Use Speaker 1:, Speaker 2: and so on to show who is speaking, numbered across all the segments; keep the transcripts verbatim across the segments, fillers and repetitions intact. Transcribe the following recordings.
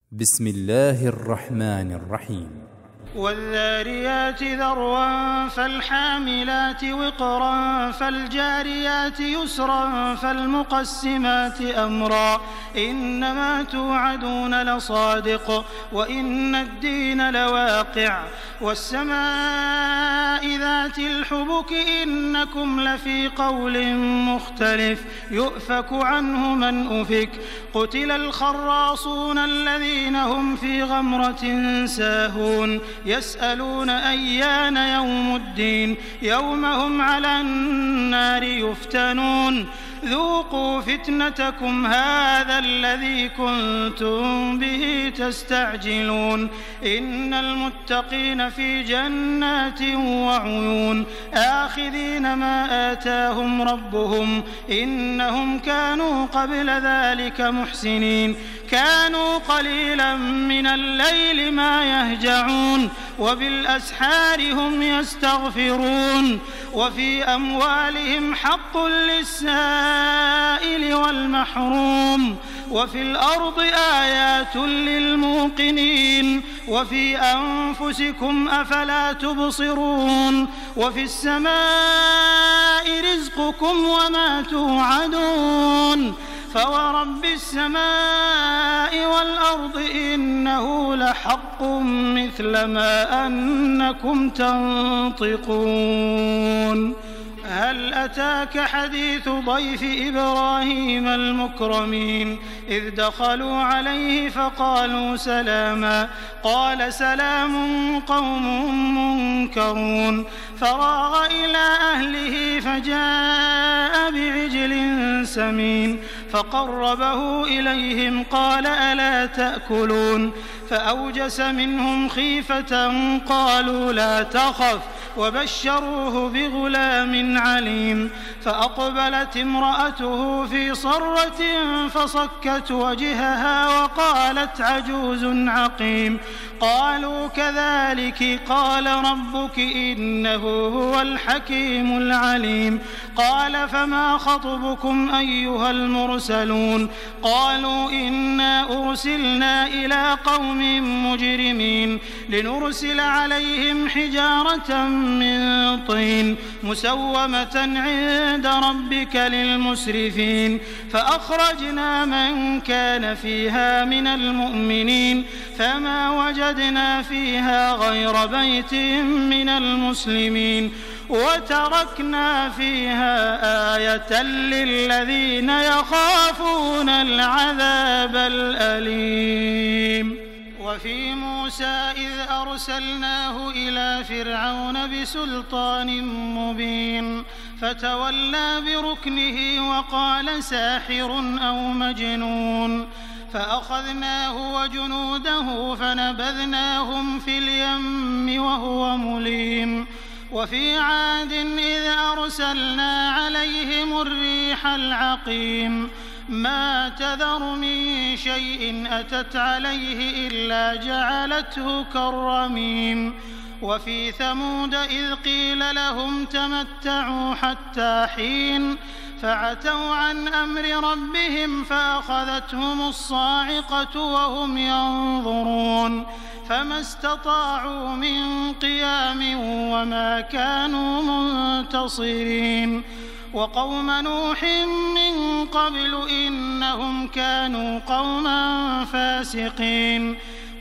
Speaker 1: بسم الله الرحمن الرحيم
Speaker 2: والذاريات ذروا فالحاملات وقرا فالجاريات يسرا فالمقسمات أمرا إنما توعدون لصادق وإن الدين لواقع والسماء ذات الحبك إنكم لفي قول مختلف يؤفك عنه من أفك قتل الخراصون الذين هم في غمرة ساهون يسألون أيان يوم الدين يوم هم على النار يفتنون ذوقوا فتنتكم هذا الذي كنتم به تستعجلون إن المتقين في جنات وعيون آخذين ما آتاهم ربهم إنهم كانوا قبل ذلك محسنين كانوا قليلا من الليل ما يهجعون وبالأسحار هم يستغفرون وفي أموالهم حق للسائل والمحروم وفي الأرض آيات للموقنين وفي أنفسكم أفلا تبصرون وفي السماء رزقكم وما توعدون فورب السماء والأرض إنه لحق مثل ما أنكم تنطقون هل أتاك حديث ضيف إبراهيم المكرمين إذ دخلوا عليه فقالوا سلاما قال سلام قوم منكرون فراغ إلى أهله فجاء بعجل سمين فقربه إليهم قال ألا تأكلون فأوجس منهم خيفة قالوا لا تخف وبشروه بغلام عليم فأقبلت امرأته في صرة فصكت وجهها وقالت عجوز عقيم قالوا كذلك قال ربك إنه هو الحكيم العليم قال فما خطبكم أيها المرسلون قالوا إنا أرسلنا إلى قوم مجرمين لنرسل عليهم حجارة من طين مسومة عند ربك للمسرفين فأخرجنا من كان فيها من المؤمنين فما وجدنا فيها غير بيت من المسلمين وتركنا فيها آية للذين يخافون العذاب الأليم وفي موسى إذ أرسلناه إلى فرعون بسلطان مبين فتولى بركنه وقال ساحر أو مجنون فأخذناه وجنوده فنبذناهم في اليم وهو مليم وفي عاد إذ أرسلنا عليهم الريح العقيم ما تذر من شيء أتت عليه إلا جعلته كالرميم وفي ثمود إذ قيل لهم تمتعوا حتى حين فعتوا عن أمر ربهم فأخذتهم الصاعقة وهم ينظرون فما استطاعوا من قيام وما كانوا منتصرين وقوم نوح من قبل إنهم كانوا قوما فاسقين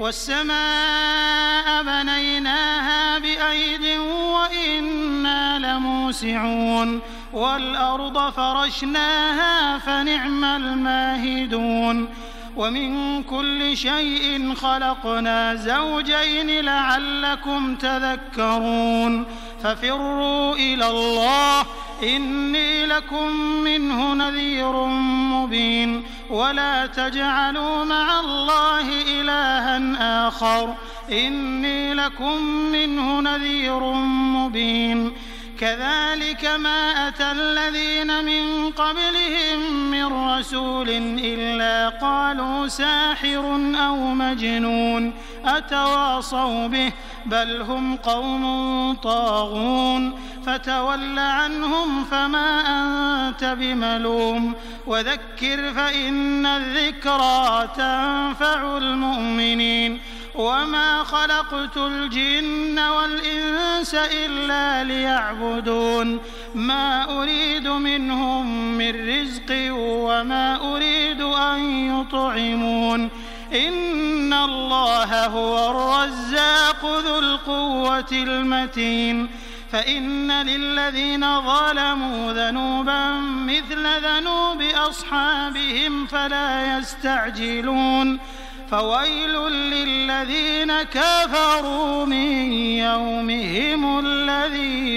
Speaker 2: والسماء بنيناها بأيد وإنا لموسعون والأرض فرشناها فنعم الماهدون ومن كل شيء خلقنا زوجين لعلكم تذكرون ففروا إلى الله إني لكم منه نذير مبين ولا تجعلوا مع الله إلها آخر إني لكم منه نذير مبين كذلك ما أتى الذين من قبلهم من رسول إلا قالوا ساحر أو مجنون أتواصوا به بل هم قوم طاغون فتول عنهم فما أنت بملوم وذكر فإن الذكرى تنفع المؤمنين وما خلقت الجن والإنس إلا ليعبدون ما أريد منهم من رزق وما أريد أن يطعمون إن الله هو الرزاق ذو القوة المتين فإن للذين ظلموا ذنوبا مثل ذنوب أصحابهم فلا يستعجلون فويل للذين كفروا من يومهم الذي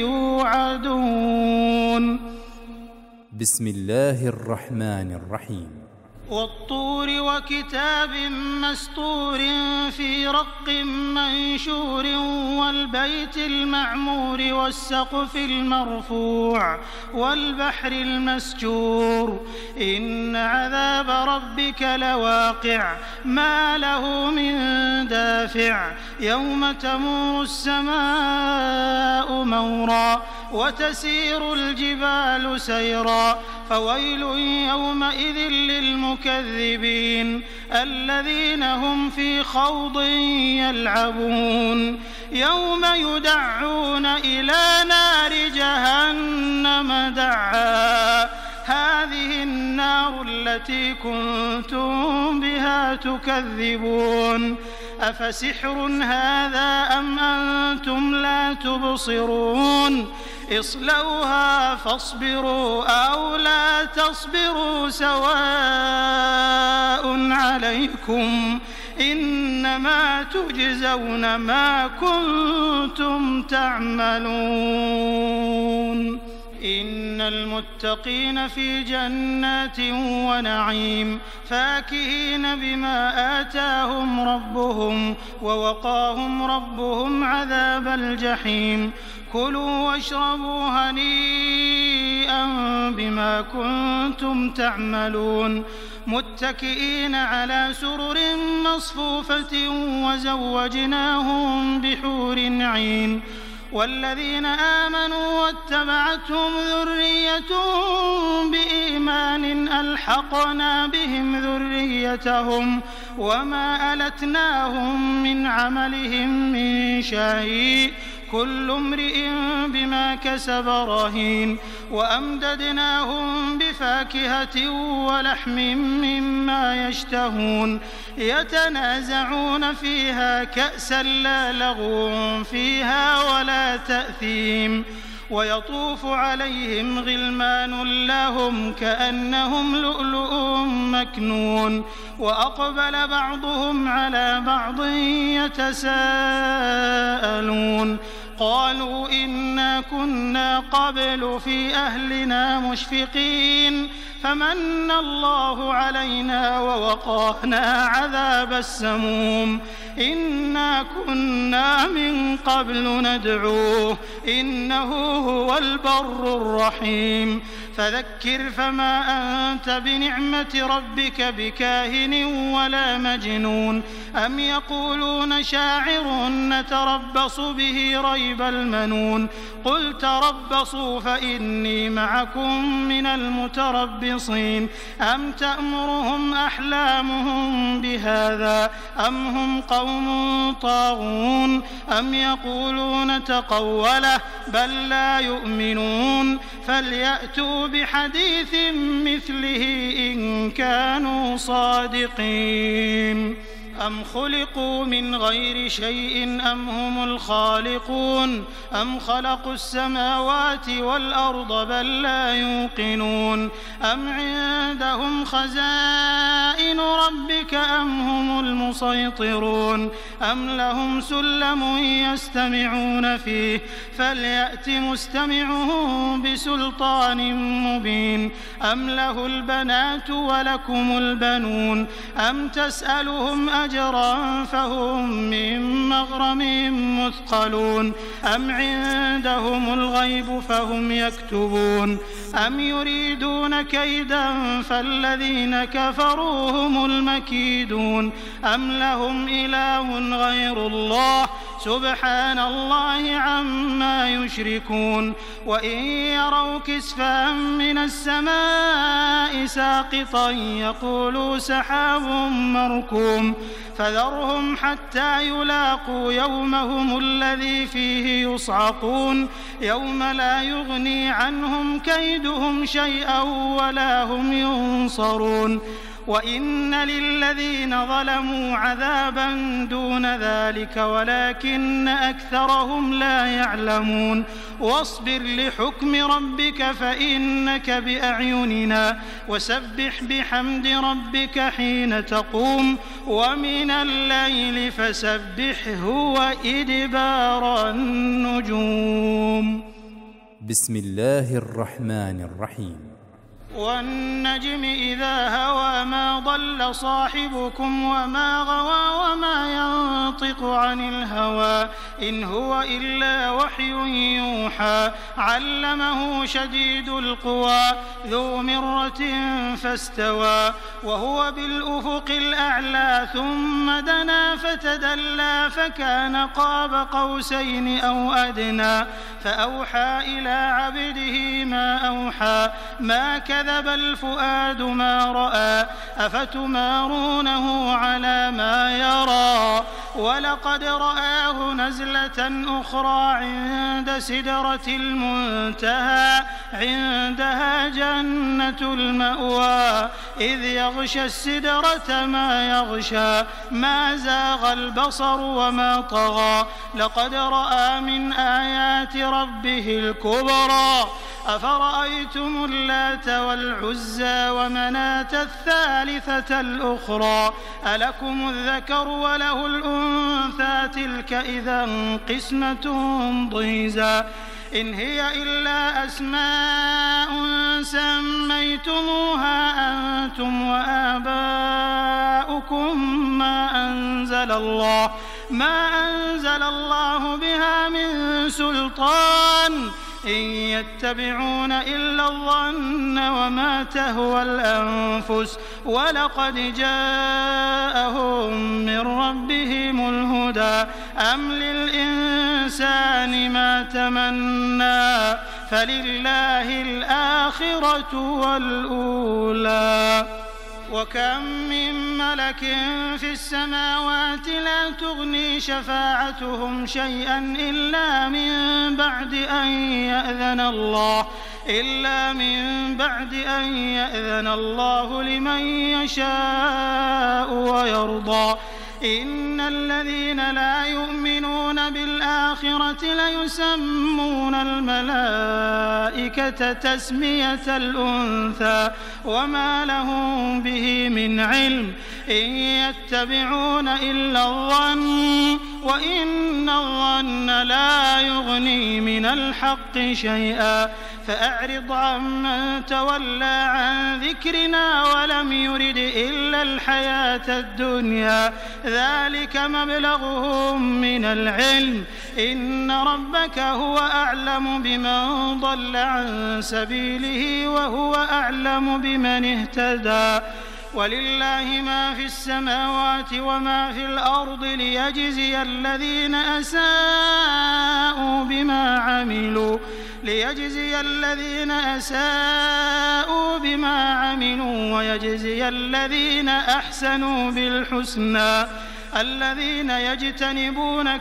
Speaker 2: يوعدون.
Speaker 1: بسم الله الرحمن الرحيم.
Speaker 2: والطور وكتاب مسطور في رق منشور والبيت المعمور والسقف المرفوع والبحر المسجور إن عذاب ربك لواقع ما له من دافع يوم تمور السماء مورا وتسير الجبال سيرا فويل يومئذ للمكذبين الذين هم في خوض يلعبون يوم يدعون إلى نار جهنم دعا هذه النار التي كنتم بها تكذبون أفسحر هذا أم أنتم لا تبصرون اصلوها فاصبروا أو لا تصبروا سواء عليكم إنما تجزون ما كنتم تعملون. إن المتقين في جنات ونعيم فاكهين بما آتاهم ربهم ووقاهم ربهم عذاب الجحيم كلوا واشربوا هنيئا بما كنتم تعملون متكئين على سرر مصفوفة وزوجناهم بحور عين والذين آمنوا واتبعتهم ذريتهم بإيمان ألحقنا بهم ذريتهم وما ألتناهم من عملهم من شيء كل امرئ بما كسب رهين وأمددناهم بفاكهة ولحم مما يشتهون يتنازعون فيها كأسا لا لغو فيها ولا تأثيم ويطوف عليهم غلمان لهم كأنهم لؤلؤ مكنون وأقبل بعضهم على بعض يتساءلون قالوا إنا كنا قبل في أهلنا مشفقين فمن الله علينا ووقانا عذاب السموم إنا كنا من قبل ندعوه إنه هو البر الرحيم فذكر فما أنت بنعمة ربك بكاهن ولا مجنون أم يقولون شاعر نتربص به ريب المنون قل تربصوا فإني معكم من المتربصين أم تأمرهم أحلامهم بهذا أم هم قوم طاغون أم يقولون تقوله بل لا يؤمنون فليأتوا بحديث مثله إن كانوا صادقين أم خلقوا من غير شيء أم هم الخالقون أم خلقوا السماوات والأرض بل لا يوقنون أم عندهم خزائن ربك أم هم المصطفون مسيطرون أم لهم سلم يستمعون فيه فليأت مستمعهم بسلطان مبين أم له البنات ولكم البنون أم تسألهم أجرا فهم من مغرم مثقلون أم عندهم الغيب فهم يكتبون أم يريدون كيدا فالذين كفروا هم المكيدون أم لهم إله غير الله سبحان الله عما يشركون وإن يروا كسفا من السماء ساقطا يقولوا سحاب مركوم فذرهم حتى يلاقوا يومهم الذي فيه يصعقون يوم لا يغني عنهم كيدهم شيئا ولا هم ينصرون وإن للذين ظلموا عذابا دون ذلك ولكن أكثرهم لا يعلمون واصبر لحكم ربك فإنك بأعيننا وسبح بحمد ربك حين تقوم ومن الليل فسبحه وإدبار النجوم.
Speaker 1: بسم الله الرحمن الرحيم.
Speaker 2: والنجم إذا هوى ما ضل صاحبكم وما غوى وما ينطق عن الهوى إن هو إلا وحي يوحى علمه شديد القوى ذو مرة فاستوى وهو بالأفق الأعلى ثم دنا فتدلى فكان قاب قوسين أو أدنى فأوحى إلى عبده ما أوحى ما كذب الفؤاد ما رأى أفتمارونه على ما يرى ولقد رآه نزلة أخرى عند سدرة المنتهى عندها جنة المأوى إذ يغشى السدرة ما يغشى ما زاغ البصر وما طغى لقد رأى من آيات ربه الكبرى أفرأيتم اللات والعزى ومناة الثالثة الأخرى ألكم الذكر وله الأنثى تلك إذا قسمة ضيزى إن هي إلا أسماء سميتموها أنتم وآباؤكم ما أنزل الله ما أنزل الله بها من سلطان إن يتبعون إلا الظن وما تهوى الأنفس ولقد جاءهم من ربهم الهدى أم للإنسان ما تمنى فلله الآخرة والأولى وكم من ملك في السماوات لا تغني شفاعتهم شيئا إلا من بعد أن يأذن الله إلا من بعد أن يأذن الله لمن يشاء ويرضى إن الذين لا يؤمنون بالآخرة ليسمون الملائكة تسمية الأنثى وما لهم به من علم إن يتبعون إلا الظن وإن الظن لا يغني من الحق شيئا فأعرض عمن تولى عن ذكرنا ولم يرد إلا الحياة الدنيا ذلك مبلغهم من العلم إن ربك هو أعلم بمن ضل عن سبيله وهو أعلم بمن اهتدى ولله ما في السماوات وما في الأرض ليجزي الذين أساءوا بما عملوا ليجزي الذين أساءوا بما عملوا ويجزي الذين أحسنوا بالحسنى الذين يجتنبون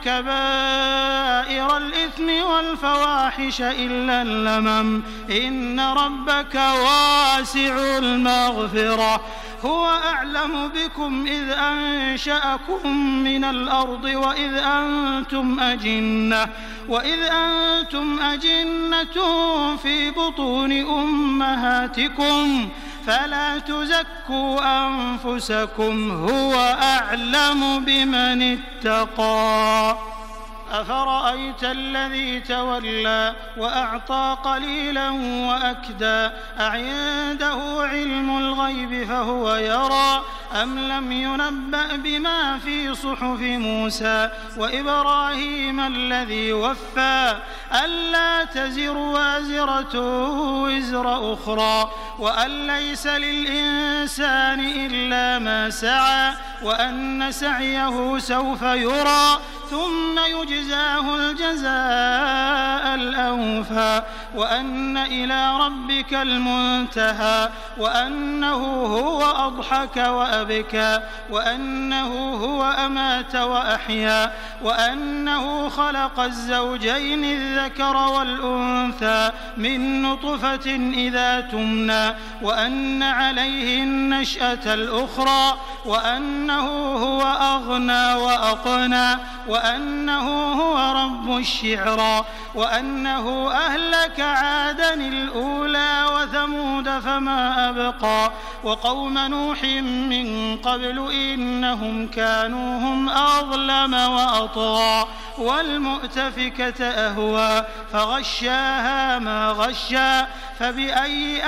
Speaker 2: كبائر الإثم والفواحش إلا اللمم إن ربك واسع المغفرة هو أعلم بكم إذ أنشأكم من الأرض وإذ أنتم أجنة وإذ أنتم أجنة في بطون أمهاتكم فلا تزكوا أنفسكم هو أعلم بمن اتقى. أفرأيت الذي تولى وأعطى قليلا وأكدى أعنده علم الغيب فهو يرى أم لم ينبأ بما في صحف موسى وإبراهيم الذي وفى ألا تزر وازرة وزر أخرى وأن ليس للإنسان إلا ما سعى وأن سعيه سوف يرى ثم يجزاه الجزاء الأوفى وأن إلى ربك المنتهى وأنه هو أضحك وأبكى وأنه هو أمات وأحيا وأنه خلق الزوجين الذكر والأنثى من نطفة إذا تمنى وأن عليه النشأة الأخرى وأنه هو أغنى وأقنى وأنه هو رب الشعرى وأنه أهلك عادا الأولى وثمود فما أبقى وقوم نوح من قبل إنهم كانوا هم أظلم وأطغى والمؤتفكة أهوى فغشاها ما غشى فبأي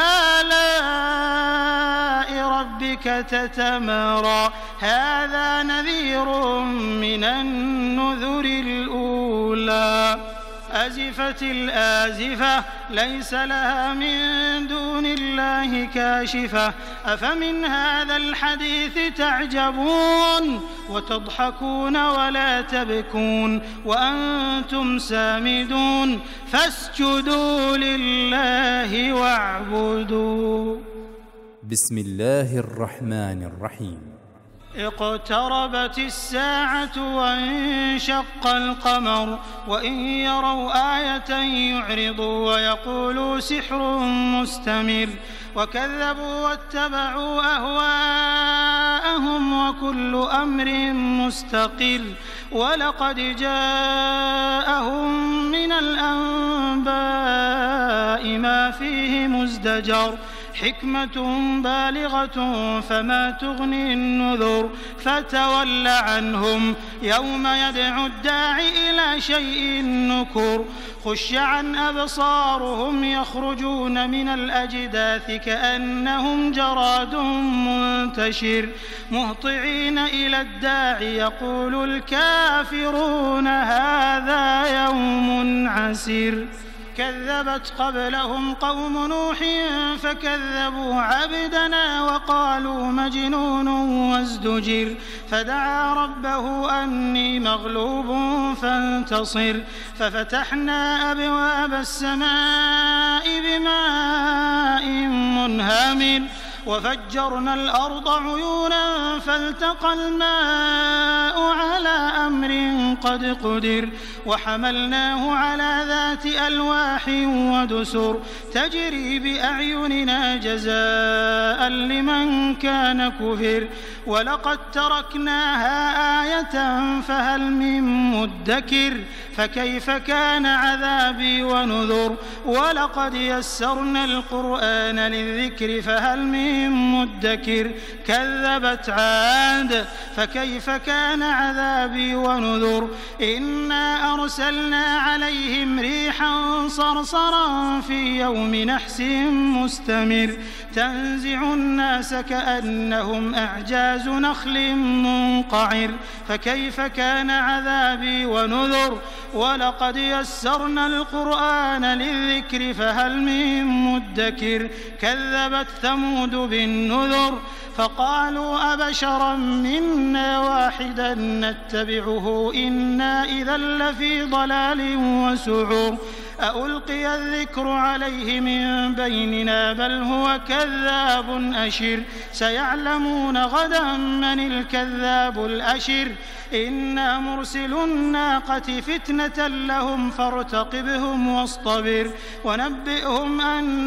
Speaker 2: آلاء ربك تتمارى هذا نذير من النذر الأولى أزفت الآزفة ليس لها من دون الله كاشفة أفمن هذا الحديث تعجبون وتضحكون ولا تبكون وأنتم سامدون فاسجدوا لله واعبدوا.
Speaker 1: بسم الله الرحمن الرحيم.
Speaker 2: اقتربت الساعة وانشق القمر وإن يروا آية يعرضوا ويقولوا سحر مستمر وكذبوا واتبعوا أهواءهم وكل أمر مستقر ولقد جاءهم من الأنباء ما فيه مزدجر حكمة بالغة فما تغني النذر فتول عنهم يوم يدعو الداعي إلى شيء نكر خش عن أبصارهم يخرجون من الأجداث كأنهم جراد منتشر مهطعين إلى الداعي يقول الكافرون هذا يوم عسير كذبت قبلهم قوم نوح فكذبوا عبدنا وقالوا مجنون وازدجر فدعا ربه أني مغلوب فانتصر ففتحنا أبواب السماء بماء منهمر وفجرنا الأرض عيونا فالتقى الماء على أمر قد قدر وحملناه على ذات ألواح ودسر تجري بأعيننا جزاء لمن كان كفر ولقد تركناها آية فهل من مدكر فكيف كان عذابي ونذر ولقد يسرنا القرآن للذكر فهل من مدكر كذبت عاد فكيف كان عذابي ونذر إنا أرسلنا عليهم ريحا صرصرا في يوم نحس مستمر تنزع الناس كأنهم أعجاز نخل منقعر فكيف كان عذابي ونذر ولقد يسرنا القرآن للذكر فهل من مدكر كذبت ثمود بالنذر فقالوا أبشرا منا واحدا نتبعه إنا إذا لفي ضلال وسعر أألقي الذكر عليه من بيننا بل هو كذاب أشر سيعلمون غدا من الكذاب الأشر إنا مرسل الناقة فتنة لهم فارتقبهم واصطبر ونبئهم أن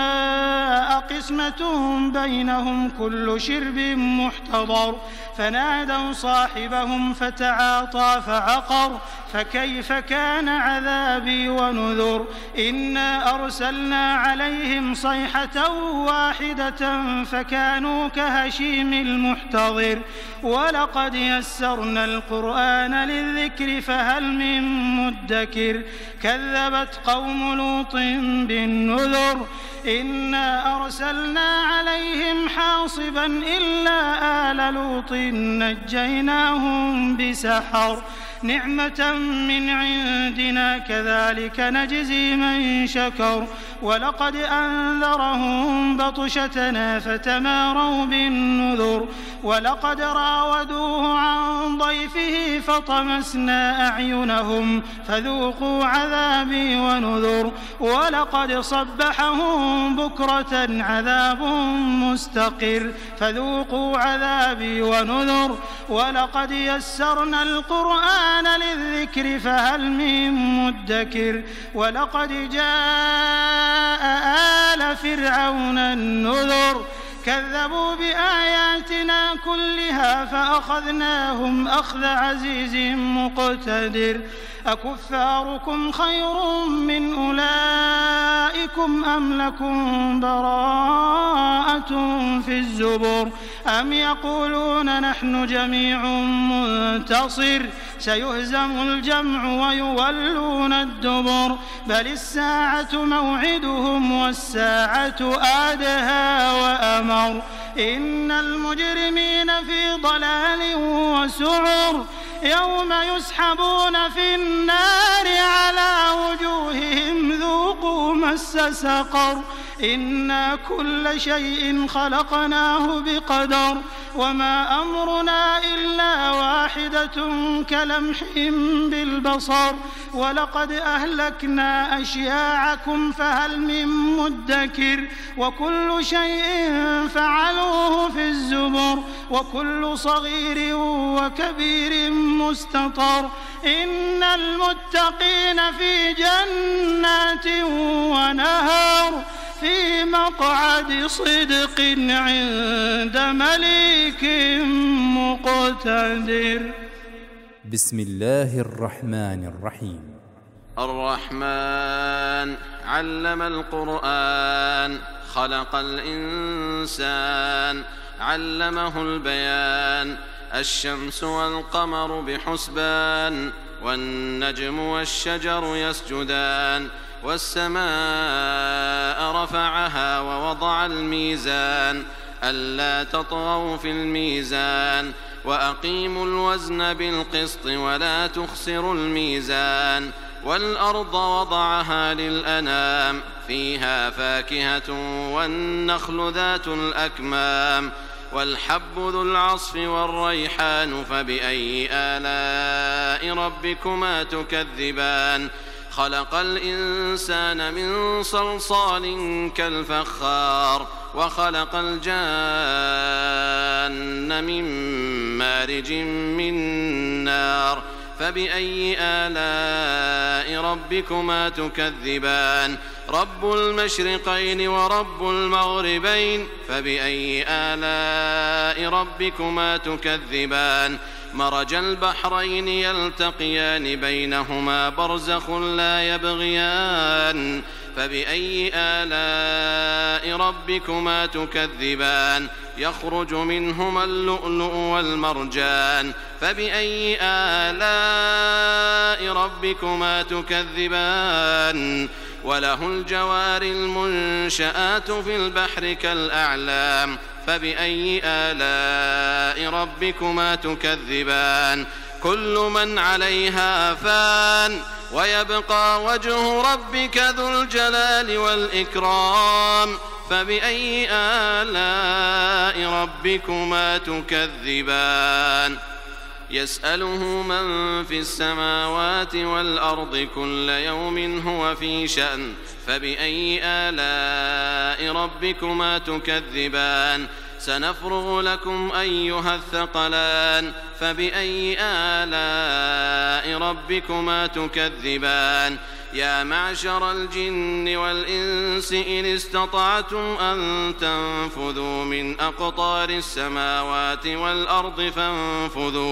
Speaker 2: الماء قسمة بينهم كل شرب محتضر فنادوا صاحبهم فتعاطى فعقر فكيف كان عذابي ونذر إنا أرسلنا عليهم صيحة واحدة فكانوا كهشيم المحتضر ولقد يسرنا القرآن للذكر فهل من مدكر كذبت قوم لوط بالنذر إنا أرسلنا عليهم حاصبا إلا آل لوط نجيناهم بسحر نعمة من عندنا كذلك نجزي من شكر ولقد أنذرهم بطشتنا فتماروا بالنذر ولقد راودوه عن ضيفه فطمسنا أعينهم فذوقوا عذابي ونذر ولقد صبحهم بكرة عذاب مستقر فذوقوا عذابي ونذر ولقد يسرنا القرآن للذكر فهل من مدكر ولقد جاء آل فرعون النذر كذبوا بآياتنا كلها فأخذناهم أخذ عزيز مقتدر أكفاركم خير من أولئكم أم لكم براءة في الزبر أم يقولون نحن جميع منتصر سيهزم الجمع ويولون الدبر بل الساعة موعدهم والساعة أدهى وأمر إن المجرمين في ضلال وسعر يوم يسحبون في النار على وجوههم ذوقوا مس سقر إنا كل شيء خلقناه بقدر وما أمرنا إلا واحدة كلمح بالبصر ولقد أهلكنا أشياعكم فهل من مدكر وكل شيء فعلوه في الزبر وكل صغير وكبير مستطر إن المتقين في جنات ونهر في مقعد صدق عند مليك مقتدر.
Speaker 1: بسم الله الرحمن الرحيم.
Speaker 3: الرحمن علم القرآن خلق الإنسان علمه البيان الشمس والقمر بحسبان والنجم والشجر يسجدان والسماء رفعها ووضع الميزان ألا تطغوا في الميزان وأقيموا الوزن بالقسط ولا تخسروا الميزان والأرض وضعها للأنام فيها فاكهة والنخل ذات الأكمام والحب ذو العصف والريحان فبأي آلاء ربكما تكذبان خلق الإنسان من صلصال كالفخار وخلق الجان من مارج من نار فبأي آلاء ربكما تكذبان رب المشرقين ورب المغربين فبأي آلاء ربكما تكذبان مرج البحرين يلتقيان بينهما برزخ لا يبغيان فبأي آلاء ربكما تكذبان يخرج منهما اللؤلؤ والمرجان فبأي آلاء ربكما تكذبان وله الجوار المنشآت في البحر كالأعلام فبأي آلاء ربكما تكذبان كل من عليها فان ويبقى وجه ربك ذو الجلال والإكرام فبأي آلاء ربكما تكذبان يسأله من في السماوات والأرض كل يوم هو في شأن فبأي آلاء ربكما تكذبان سنفرغ لكم أيها الثقلان فبأي آلاء ربكما تكذبان يا معشر الجن والإنس إن استطعتم أن تنفذوا من أقطار السماوات والأرض فانفذوا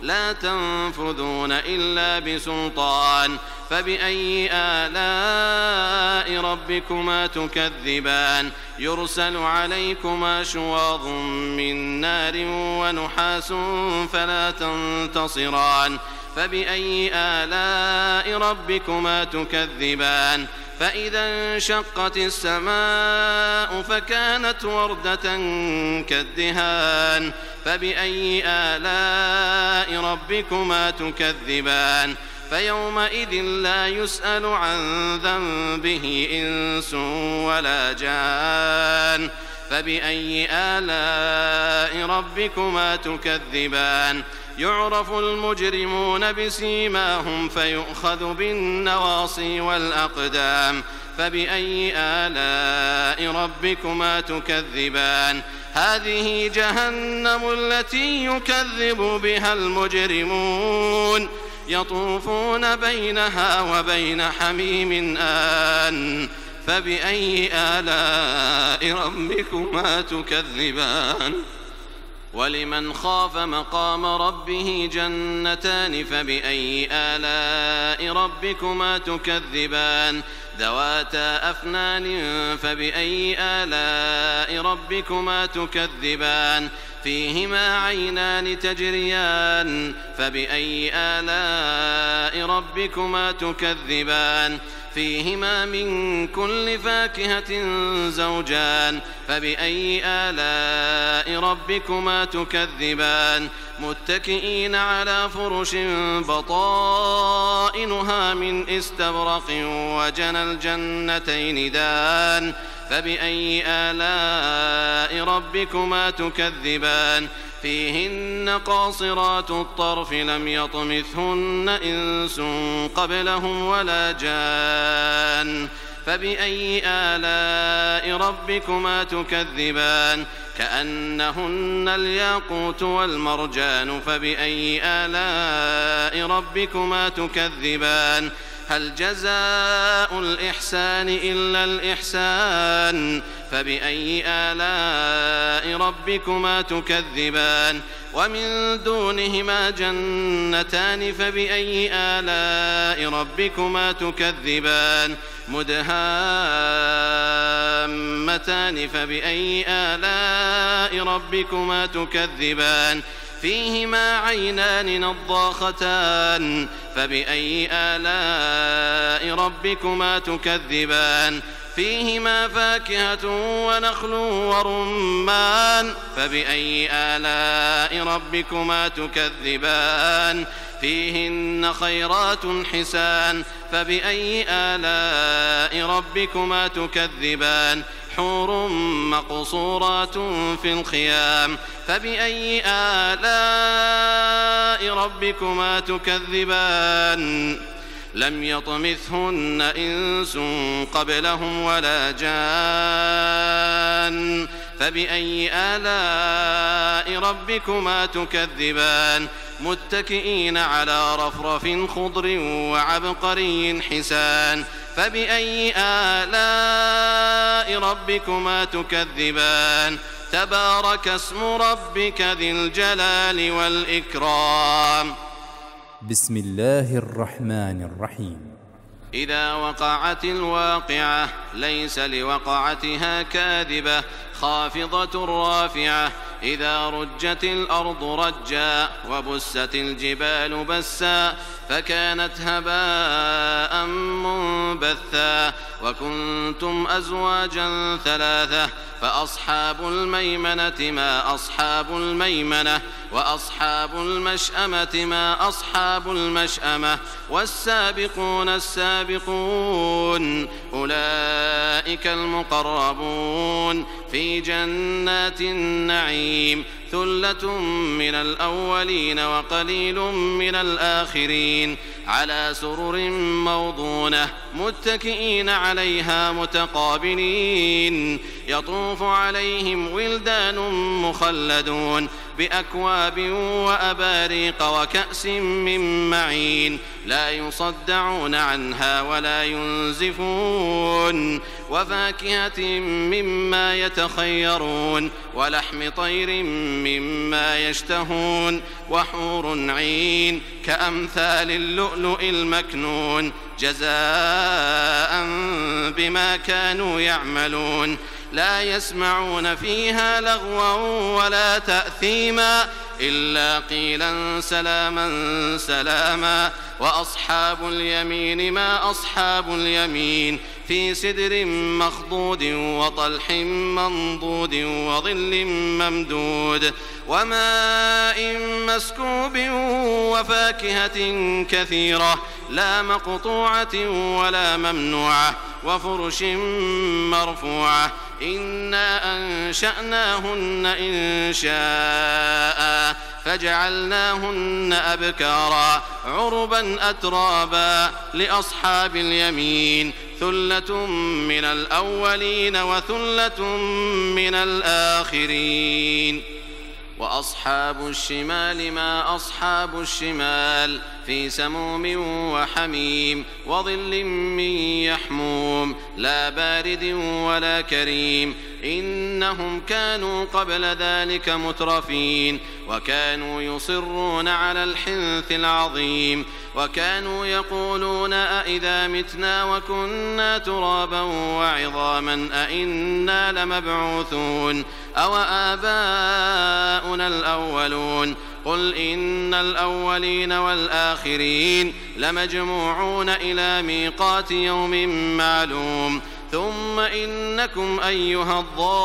Speaker 3: لا تنفذون إلا بسلطان فبأي آلاء ربكما تكذبان يرسل عليكما شواظ من نار ونحاس فلا تنتصران فبأي آلاء ربكما تكذبان فإذا انشقت السماء فكانت وردة كالدهان فبأي آلاء ربكما تكذبان فيومئذ لا يسأل عن ذنبه إنس ولا جان فبأي آلاء ربكما تكذبان يعرف المجرمون بسيماهم فيؤخذ بالنواصي والأقدام فبأي آلاء ربكما تكذبان هذه جهنم التي يكذب بها المجرمون يطوفون بينها وبين حميم آن فبأي آلاء ربكما تكذبان ولمن خاف مقام ربه جنتان فبأي آلاء ربكما تكذبان ذواتا أفنان فبأي آلاء ربكما تكذبان فيهما عينان تجريان فبأي آلاء ربكما تكذبان فيهما من كل فاكهة زوجان فبأي آلاء ربكما تكذبان متكئين على فرش بطائنها من استبرق وجنى الجنتين دان فبأي آلاء ربكما تكذبان فيهن قاصرات الطرف لم يطمثهن إنس قبلهم ولا جان فبأي آلاء ربكما تكذبان كأنهن الياقوت والمرجان فبأي آلاء ربكما تكذبان هل جزاء الإحسان إلا الإحسان فبأي آلاء ربكما تكذبان ومن دونهما جنتان فبأي آلاء ربكما تكذبان مدهامتان فبأي آلاء ربكما تكذبان فيهما عينان نضاختان فبأي آلاء ربكما تكذبان فيهما فاكهة ونخل ورمان فبأي آلاء ربكما تكذبان فيهن خيرات حسان فبأي آلاء ربكما تكذبان حور مقصورات في الخيام فبأي آلاء ربكما تكذبان لم يطمثهن إنس قبلهم ولا جان فبأي آلاء ربكما تكذبان متكئين على رفرف خضر وعبقري حسان فبأي آلاء ربكما تكذبان تبارك اسم ربك ذي الجلال والإكرام
Speaker 1: بسم الله الرحمن الرحيم
Speaker 3: إذا وقعت الواقعة ليس لوقعتها كاذبة خافضة رافعة إذا رجت الأرض رجا وبست الجبال بسا فكانت هباء منبثا وكنتم أزواجا ثلاثة فأصحاب الميمنة ما أصحاب الميمنة وأصحاب المشأمة ما أصحاب المشأمة والسابقون السابقون أولئك المقربون في جنات النعيم ثلة من الأولين وقليل من الآخرين على سرر موضونة متكئين عليها متقابلين يطوف عليهم ولدان مخلدون بأكواب وأباريق وكأس من معين لا يصدعون عنها ولا ينزفون وفاكهة مما يتخيرون ولحم طير مما يشتهون وحور عين كأمثال اللؤلؤ المكنون جزاء بما كانوا يعملون لا يسمعون فيها لغوا ولا تأثيما إلا قيلا سلاما سلاما وأصحاب اليمين ما أصحاب اليمين في سدر مخضود وطلح منضود وظل ممدود وماء مسكوب وفاكهة كثيرة لا مقطوعة ولا ممنوعة وفرش مرفوعة إنا أنشأناهن إنشاء فجعلناهن أبكارا عربا أترابا لأصحاب اليمين ثلة من الأولين وثلة من الآخرين وأصحاب الشمال ما أصحاب الشمال في سموم وحميم وظل من يحموم لا بارد ولا كريم إنهم كانوا قبل ذلك مترفين وكانوا يصرون على الحنث العظيم وكانوا يقولون أئذا متنا وكنا ترابا وعظاما أئنا لمبعوثون أو آباؤنا الأولون قل إن الأولين والآخرين لمجموعون إلى ميقات يوم معلوم ثم إنكم أيها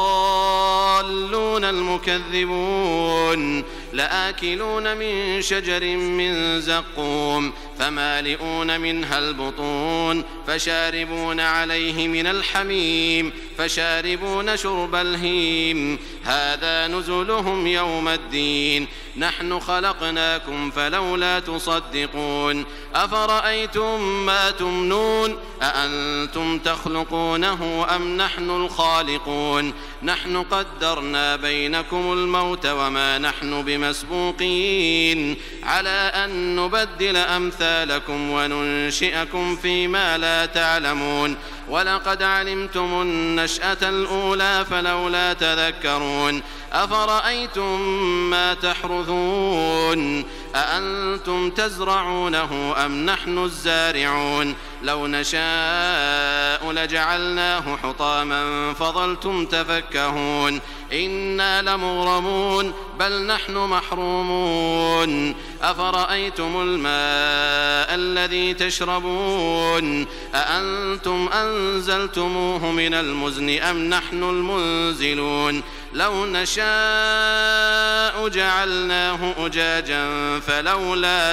Speaker 3: الضالون المكذبون لآكلون من شجر من زقوم فمالئون منها البطون فشاربون عليه من الحميم فشاربون شرب الهيم هذا نزلهم يوم الدين نحن خلقناكم فلولا تصدقون أفرأيتم ما تمنون أأنتم تخلقونه أم نحن الخالقون نحن قدرنا بينكم الموت وما نحن بمسبوقين على أن نبدل أمثالكم وننشئكم فيما لا تعلمون ولقد علمتم النشأة الأولى فلولا تذكرون أفرأيتم ما تحرثون أأنتم تزرعونه أم نحن الزارعون لو نشاء لجعلناه حطاما فظلتم تفكهون إنا لمغرمون بل نحن محرومون أفرأيتم الماء الذي تشربون أأنتم أنزلتموه من المزن أم نحن المنزلون لو نشاء جعلناه أجاجا فلولا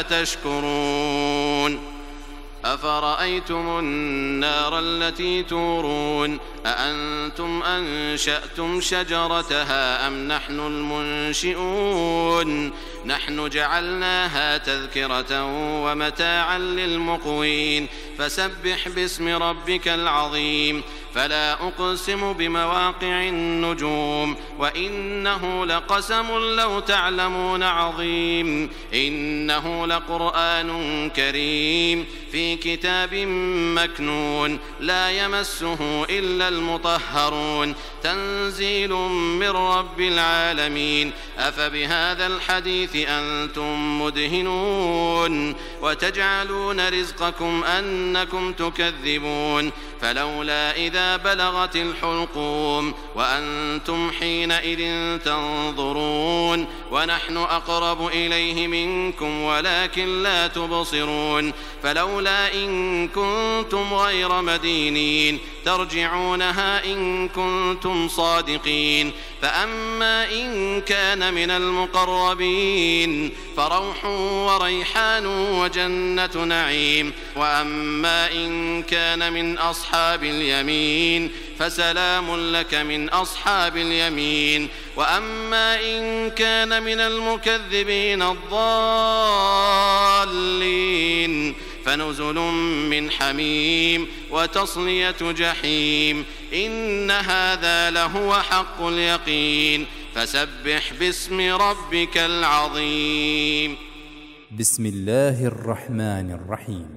Speaker 3: تشكرون أفرأيتم النار التي تورون أأنتم أنشأتم شجرتها أم نحن المنشئون نحن جعلناها تذكرة ومتاعا للمقوين فسبح باسم ربك العظيم فلا أقسم بمواقع النجوم وإنه لقسم لو تعلمون عظيم إنه لقرآن كريم في كتاب مكنون لا يمسه إلا المطهرون تنزيل من رب العالمين أفبهذا الحديث أنتم مدهنون وتجعلون رزقكم أنكم تكذبون فلولا إذا بلغت الحلقوم وأنتم حينئذ تنظرون ونحن أقرب إليه منكم ولكن لا تبصرون فلولا إن كنتم غير مدينين ترجعونها إن كنتم صادقين فأما إن كان من المقربين فروح وريحان وجنة نعيم وأما إن كان من أصحاب اليمين فسلام لك من أصحاب اليمين وأما إن كان من المكذبين الضالين فنزل من حميم وتصلية جحيم إن هذا لهو حق اليقين فسبح باسم ربك العظيم.
Speaker 1: بسم الله الرحمن الرحيم.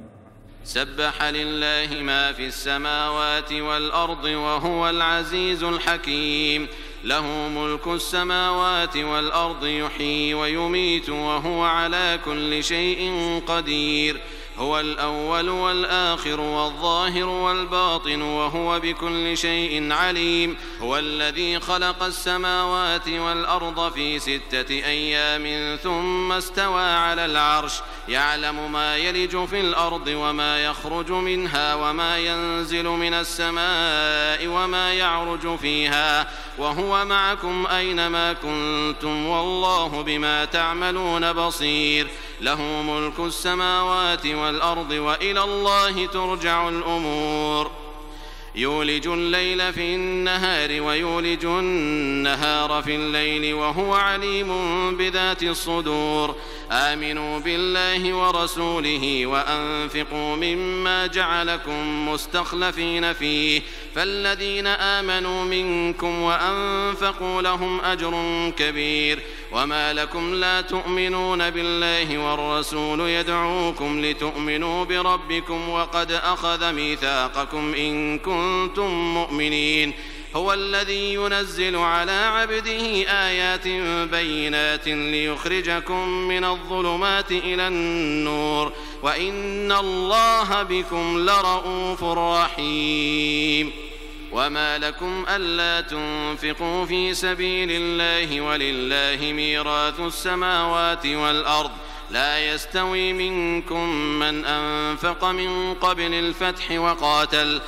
Speaker 3: سبح لله ما في السماوات والأرض وهو العزيز الحكيم. له ملك السماوات والأرض يحيي ويميت وهو على كل شيء قدير. هو الأول والآخر والظاهر والباطن وهو بكل شيء عليم. هو الذي خلق السماوات والأرض في ستة أيام ثم استوى على العرش يعلم ما يلج في الأرض وما يخرج منها وما ينزل من السماء وما يعرج فيها وهو معكم أينما كنتم والله بما تعملون بصير. له ملك السماوات والأرض وإلى الله ترجع الأمور. يولج الليل في النهار ويولج النهار في الليل وهو عليم بذات الصدور. آمنوا بالله ورسوله وأنفقوا مما جعلكم مستخلفين فيه فالذين آمنوا منكم وأنفقوا لهم أجر كبير. وما لكم لا تؤمنون بالله والرسول يدعوكم لتؤمنوا بربكم وقد أخذ ميثاقكم إن كنتم مؤمنين. هو الذي ينزل على عبده آيات بينات ليخرجكم من الظلمات إلى النور وإن الله بكم لرءوف رحيم. وما لكم ألا تنفقوا في سبيل الله ولله ميراث السماوات والأرض لا يستوي منكم من أنفق من قبل الفتح وقاتل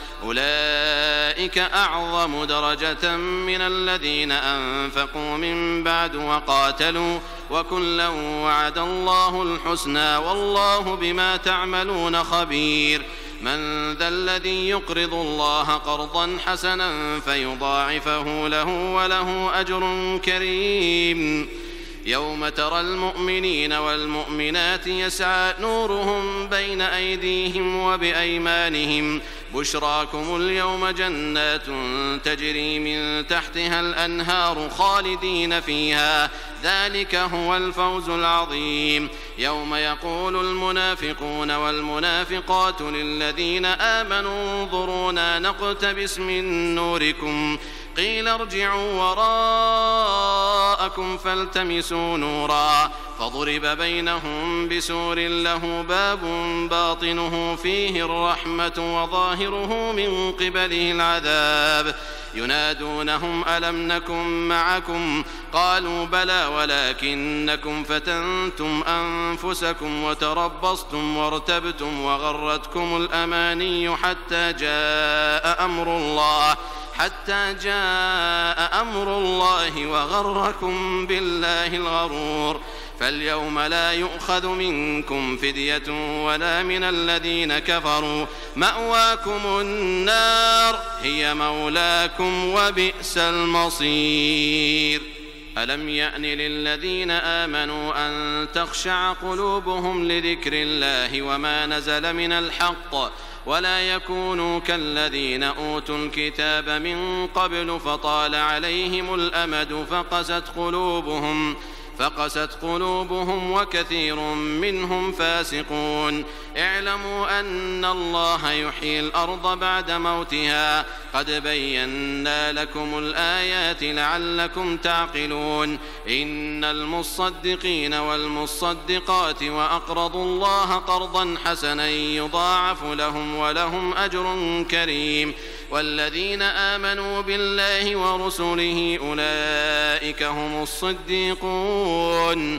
Speaker 3: أولئك أعظم درجة من الذين أنفقوا من بعد وقاتلوا وكلا وعد الله الحسنى والله بما تعملون خبير. من ذا الذي يقرض الله قرضا حسنا فيضاعفه له وله أجر كريم. يوم ترى المؤمنين والمؤمنات يسعى نورهم بين أيديهم وبأيمانهم بشراكم اليوم جنات تجري من تحتها الأنهار خالدين فيها ذلك هو الفوز العظيم. يوم يقول المنافقون والمنافقات للذين آمنوا انظرونا نقتبس من نوركم قيل ارجعوا وراءكم فالتمسوا نورا فضرب بينهم بسور له باب باطنه فيه الرحمة وظاهره من قبله العذاب. ينادونهم ألم نكن معكم قالوا بلى ولكنكم فتنتم أنفسكم وتربصتم وارتبتم وغرتكم الأماني حتى جاء أمر الله حتى جاء أمر الله وغركم بالله الغرور. فاليوم لا يؤخذ منكم فدية ولا من الذين كفروا مأواكم النار هي مولاكم وبئس المصير. ألم يأن للذين آمنوا أن تخشع قلوبهم لذكر الله وما نزل من الحق ولا يكونوا كالذين أوتوا الكتاب من قبل فطال عليهم الأمد فقست قلوبهم فقست قلوبهم وكثير منهم فاسقون. اعلموا أن الله يحيي الأرض بعد موتها قد بينا لكم الآيات لعلكم تعقلون. إن المصدقين والمصدقات وأقرضوا الله قرضا حسنا يضاعف لهم ولهم أجر كريم. والذين آمنوا بالله ورسله أولئك هم الصديقون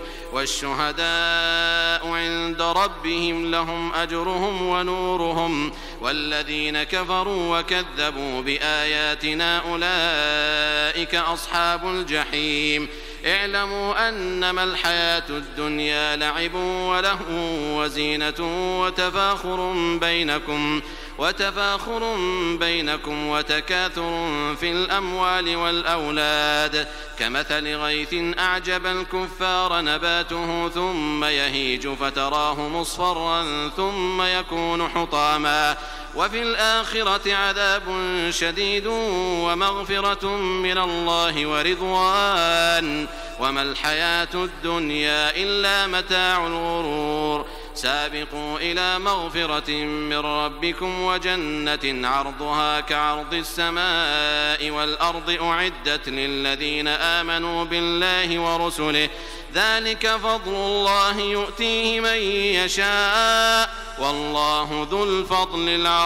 Speaker 3: والشهداء عند ربهم لهم أجرهم ونورهم. والذين كفروا وكذبوا بآياتنا أولئك أصحاب الجحيم. اعلموا أنما الحياة الدنيا لعب ولهو وزينة وتفاخر بينكم وتفاخر بينكم وتكاثر في الأموال والأولاد كمثل غيث أعجب الكفار نباته ثم يهيج فتراه مصفرا ثم يكون حطاما وفي الآخرة عذاب شديد ومغفرة من الله ورضوان وما الحياة الدنيا إلا متاع الغرور سابقوا إلى مغفرة من ربكم وجنة عرضها كعرض السماء والأرض أعدت للذين آمنوا بالله ورسله ذلك فضل الله يؤتيه من يشاء والله ذو الفضل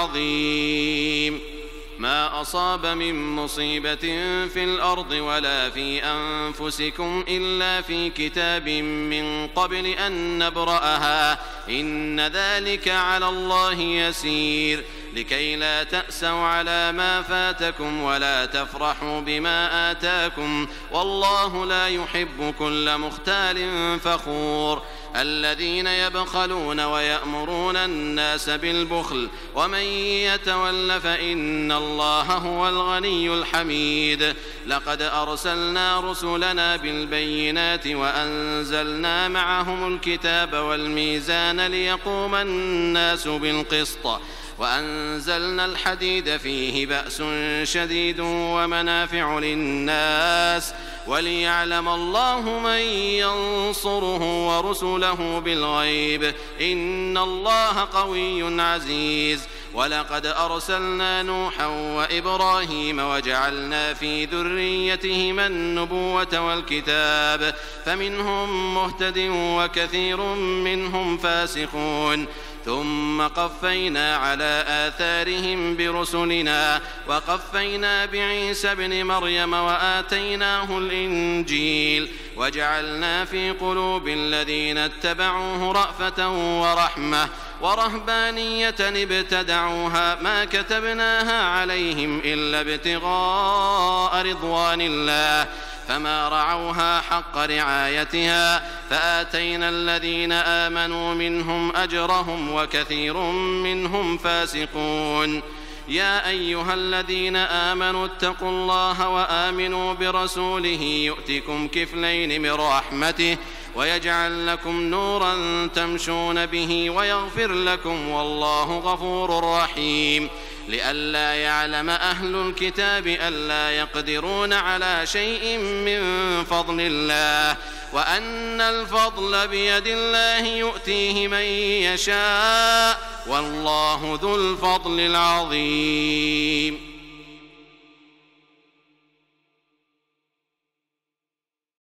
Speaker 3: العظيم ما أصاب من مصيبة في الأرض ولا في أنفسكم إلا في كتاب من قبل أن نبرأها إن ذلك على الله يسير لكي لا تأسوا على ما فاتكم ولا تفرحوا بما آتاكم والله لا يحب كل مختال فخور الذين يبخلون ويأمرون الناس بالبخل ومن يتول فإن الله هو الغني الحميد لقد أرسلنا رسلنا بالبينات وأنزلنا معهم الكتاب والميزان ليقوم الناس بالقسط وأنزلنا الحديد فيه بأس شديد ومنافع للناس وليعلم الله من ينصره ورسله بالغيب إن الله قوي عزيز ولقد أرسلنا نوحا وإبراهيم وجعلنا في ذريتهما النبوة والكتاب فمنهم مهتد وكثير منهم فاسقون ثم قفينا على آثارهم برسلنا وقفينا بعيسى ابن مريم وآتيناه الإنجيل وجعلنا في قلوب الذين اتبعوه رأفة ورحمة ورهبانية ابتدعوها ما كتبناها عليهم إلا ابتغاء رضوان الله فما رعوها حق رعايتها فآتينا الذين آمنوا منهم أجرهم وكثير منهم فاسقون يا أيها الذين آمنوا اتقوا الله وآمنوا برسوله يؤتكم كفلين من رحمته ويجعل لكم نورا تمشون به ويغفر لكم والله غفور رحيم لئلا يعلم أهل الكتاب ألا يقدرون على شيء من فضل الله وأن الفضل بيد الله يؤتيه من يشاء والله ذو الفضل العظيم